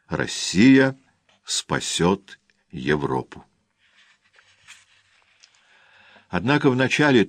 Россия спасет Европу. Однако в начале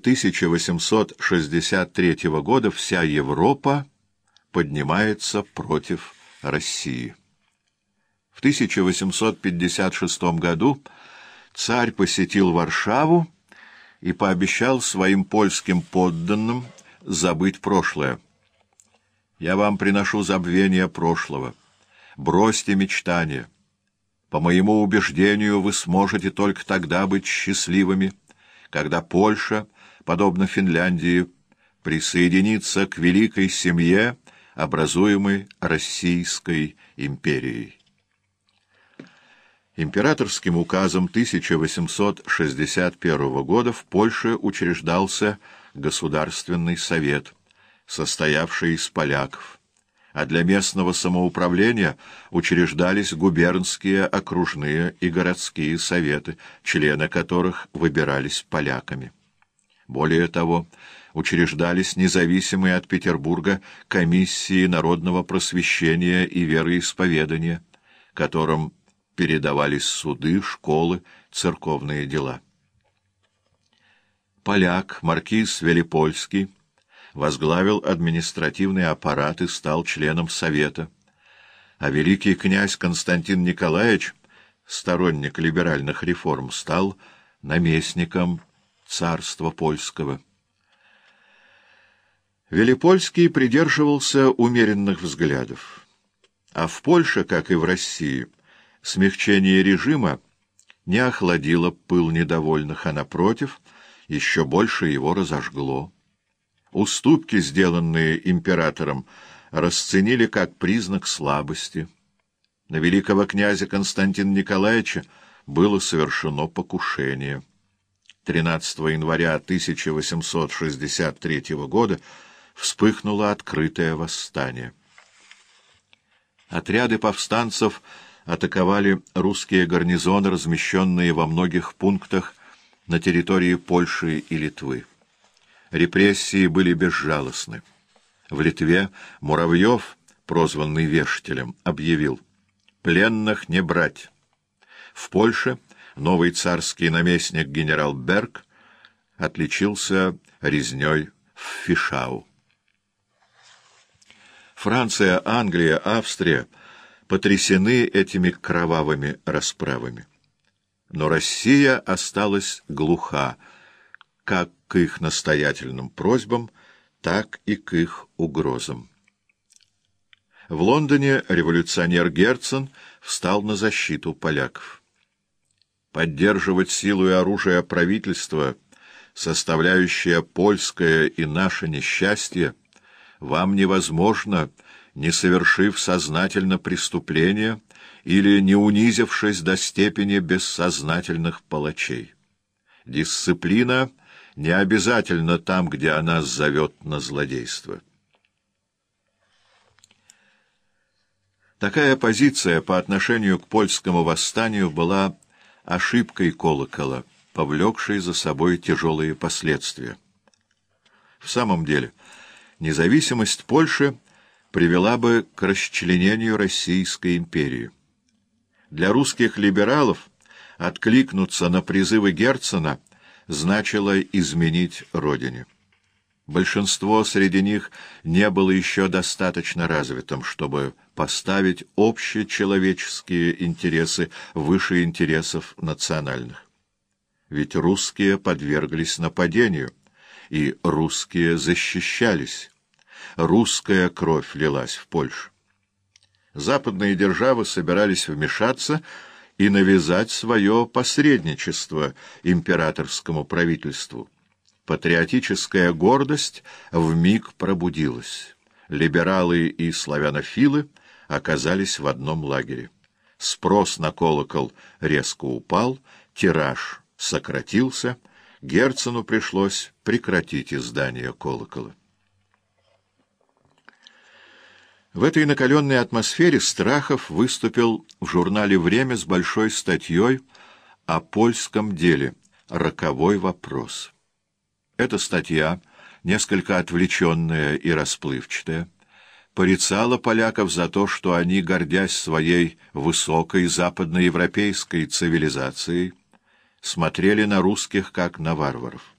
1863 года вся Европа поднимается против России. В 1856 году царь посетил Варшаву и пообещал своим польским подданным забыть прошлое. «Я вам приношу забвение прошлого. Бросьте мечтания. По моему убеждению, вы сможете только тогда быть счастливыми, когда Польша, подобно Финляндии, присоединится к великой семье, образуемой Российской империей». Императорским указом 1861 года в Польше учреждался Государственный совет, состоявший из поляков, а для местного самоуправления учреждались губернские, окружные и городские советы, члены которых выбирались поляками. Более того, учреждались независимые от Петербурга комиссии народного просвещения и вероисповедания, которым передавались суды, школы, церковные дела. Поляк, маркиз Велипольский, возглавил административный аппарат и стал членом Совета, а великий князь Константин Николаевич, сторонник либеральных реформ, стал наместником царства польского. Велипольский придерживался умеренных взглядов, а в Польше, как и в России, смягчение режима не охладило пыл недовольных, а, напротив, еще больше его разожгло. Уступки, сделанные императором, расценили как признак слабости. На великого князя Константина Николаевича было совершено покушение. 13 января 1863 года вспыхнуло открытое восстание. Отряды повстанцев атаковали русские гарнизоны, размещенные во многих пунктах на территории Польши и Литвы. Репрессии были безжалостны. В Литве Муравьев, прозванный Вешателем, объявил: «Пленных не брать». В Польше новый царский наместник генерал Берг отличился резней в Фишау. Франция, Англия, Австрия потрясены этими кровавыми расправами. Но Россия осталась глуха как к их настоятельным просьбам, так и к их угрозам. В Лондоне революционер Герцен встал на защиту поляков. Поддерживать силу и оружие правительства, составляющее польское и наше несчастье, вам невозможно, не совершив сознательно преступления или не унизившись до степени бессознательных палачей. Дисциплина не обязательно там, где она зовет на злодейство. Такая позиция по отношению к польскому восстанию была ошибкой Колокола, повлекшей за собой тяжелые последствия. В самом деле, независимость Польши привела бы к расчленению Российской империи. Для русских либералов откликнуться на призывы Герцена значило изменить родине. Большинство среди них не было еще достаточно развитым, чтобы поставить общечеловеческие интересы выше интересов национальных. Ведь русские подверглись нападению, и русские защищались. Русская кровь лилась в Польшу. Западные державы собирались вмешаться и навязать свое посредничество императорскому правительству. Патриотическая гордость вмиг пробудилась. Либералы и славянофилы оказались в одном лагере. Спрос на колокол резко упал, тираж сократился, Герцену пришлось прекратить издание колокола. В этой накаленной атмосфере Страхов выступил в журнале «Время» с большой статьей о польском деле «Роковой вопрос». Эта статья, несколько отвлеченная и расплывчатая, порицала поляков за то, что они, гордясь своей высокой западноевропейской цивилизацией, смотрели на русских как на варваров.